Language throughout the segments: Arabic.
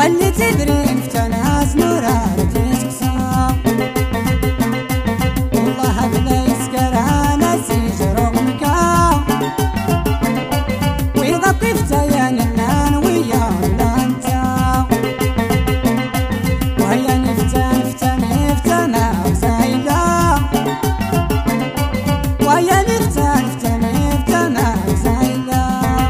واللي تدرين في ناس نورا تسقسا والله بلا يسكر انا سيجر رغمكا ويغطي في تيان النان ويا لانتا وهيا نفتنا وزايدا وهيا نفتنا وزايدا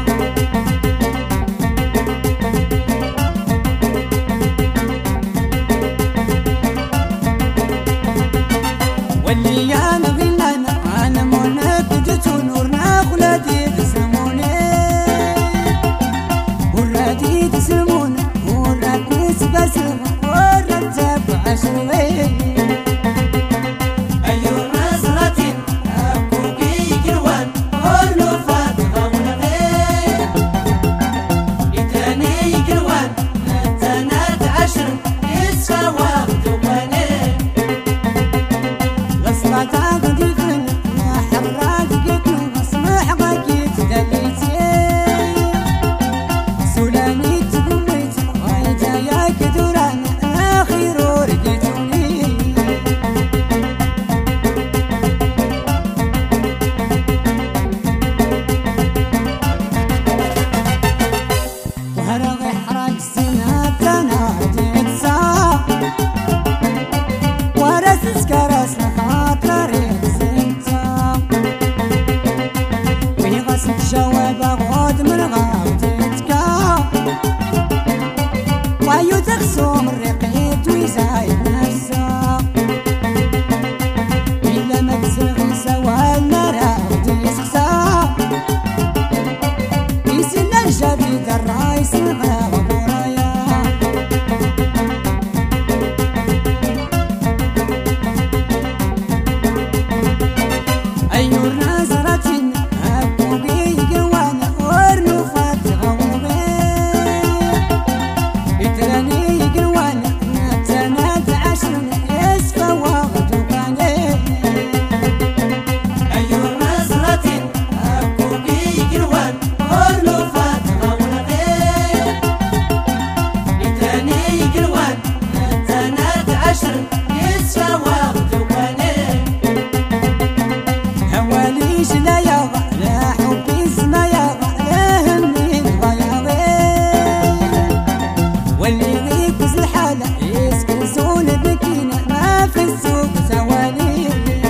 واللي انا غنانا انا منك جت ونورنا خلاتي تسلموني وراتي تسلموني ورات نسبة سلمة ورات تبع شوي أيو نظرة أبوكي جروان ونوفات غونغي إتاني جروان نتنات عشر يسفى وقت وقاني غصبة قدي فن يا حرات قتل غصمح غاكيت دليتي سولاني تقويت غايتا يا كدوران آخر ورقيتوني وهرغي حراج السنة تنادي تسا ورس سكرس لخاطري تسنتا ويغسل جواب غود من غاوتتكا ويو تخصوم الرقيت ويزايد نفسا إلا ما تسلغي سوا النار وتسخسا يسن الجديد الرايس نغاو برايا أيو نظرة أبوكي جوانا ورنوفات غوغي إتراني جوانا نتنات عشر يسفى وقت وقاني أيو نظرة أبوكي جروان ونوفات غونغي إتاني جروان نتنات عشر يسفى وقت وقاني هواليش لا يغى لا حبي اسما يغى لا همني الغياضي واللي يغيب الحالة يسكن زول بكينا ما في السوق سوالي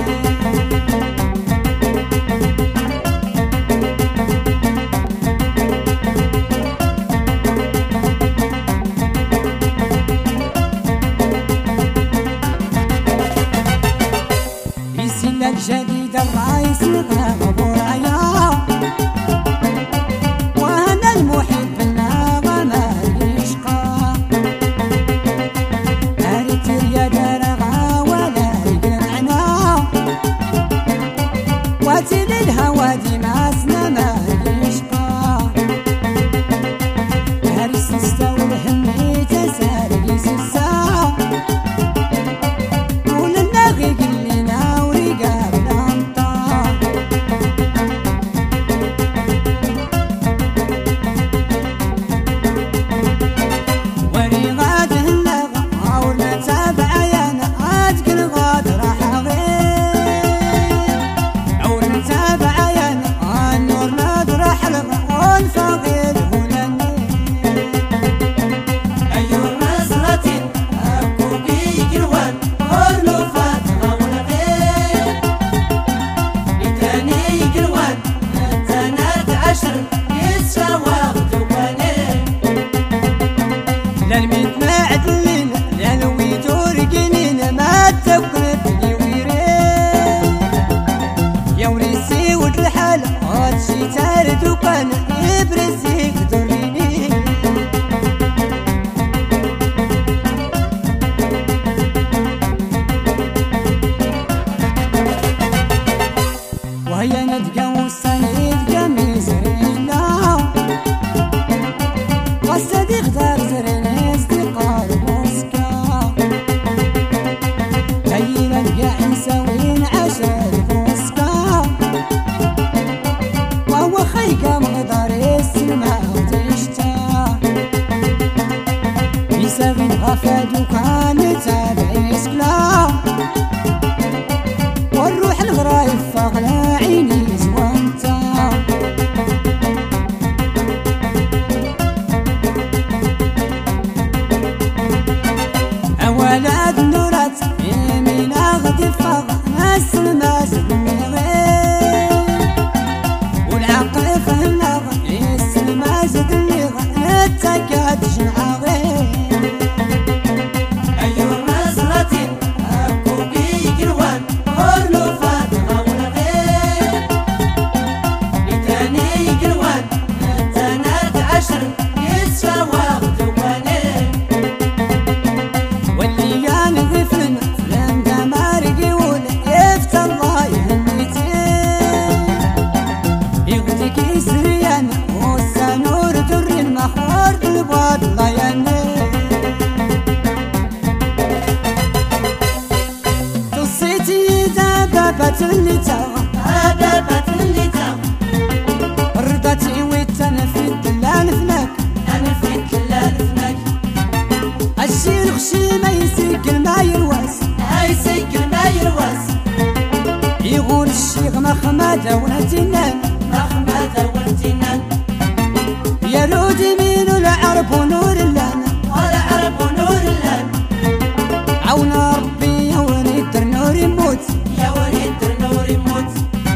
يسن الجديد الرايس نغاب برايا وانا المحب النغى ما يشقى اريد يا درغا ولا يقنعنا واتي للهوادي ما اسنا ما يشقى هارس نستوي الهمي تساري سسا وللناغي قلنا ورقاب الأمطار وريغاد النغى عورنا تابع يانا أتقل غاد راح غير عورنا تابع يانا النور ناد راح لغا والفقير هلني أيو نظرة أبوكي جروان ونوفات غونغي إتاني جروان نتنات عشر يسفى وقت وقاني للميت ما عدلين للوي تورقنين ما تقرب لي ويرين يا وريسي ود الحالة هادشي تارد وكان يبرزيك دوريني وهي ندقى وسنيد قميص رينا والصديق دار زرين استقال موسكا هي فادو كانت عيس كلا والروح الغرايب فاغلى عيني زوانتا أولاد نورات يمينا غدي فاغ ناس المازل ميغي والعقل فهمنا يس المازل اللي غنتكاد جنعاغي اللي تاغ دابت اللي تاغ رضاتي ويتانا في الدلال فناك انا في الدلال فناك الشي الخشي ما يسقل ما يرواس يسقل ما يرواس يقول الشيخ ما خماده ونتنان ما خماده ونتنان يا رودي مين العرب ونور اللان والعرب ونور اللان عونا ربي يا وليد نور يموت يا وليد نور يموت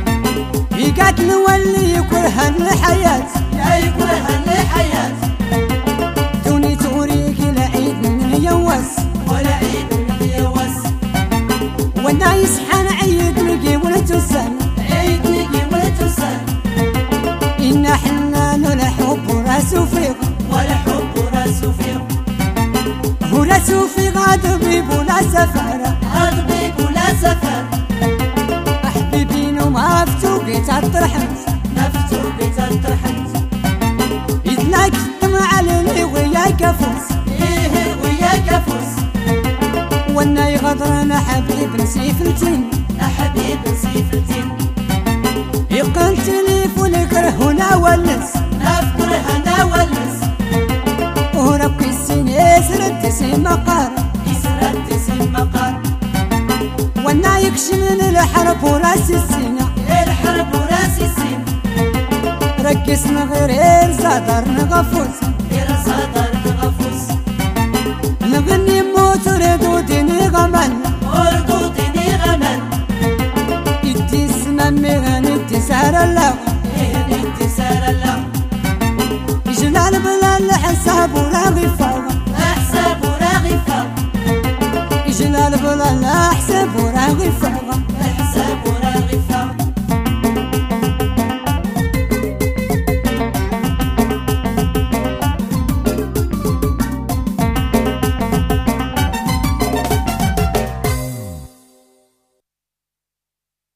يقاتل واللي يكرهن الحياة لا يكرهن الحياة دوني توريك العيد من اليواس ولا عيد من اليواس وانا يسحن عيد نقي ولا تسان عيد نقي ولا تسان إن حنان ولا حب وراسو فيق ولا حب وراسو فيق وراسو فيق عضبيب ولا سفارة عضبيب ولا سفارة حبيبين وما فتوقيت الطرحنت ما فتوقيت الطرحنت إذنك مع اللي وياك فوس إيه وياك فوس وانا يغدرنا حبيب نسيفلتين حبيب نسيفلتين يقل تليفون يكرهنا والنس نفكرهنا والنس وربك السين يسرد تسين مقار يسرد تسين مقار وانا يكشمن الحرب وراس السينة الحرب وراس السين ركسنا غير صدر نغفوس غير صدر نغفوس نغني موت ردودني غمن وردودني غمن يدي السما مغني انتصار الله انتصار الله جلال بلا الحساب ولا غفار حساب ولا غفار جلال بلا الحساب ولا غفار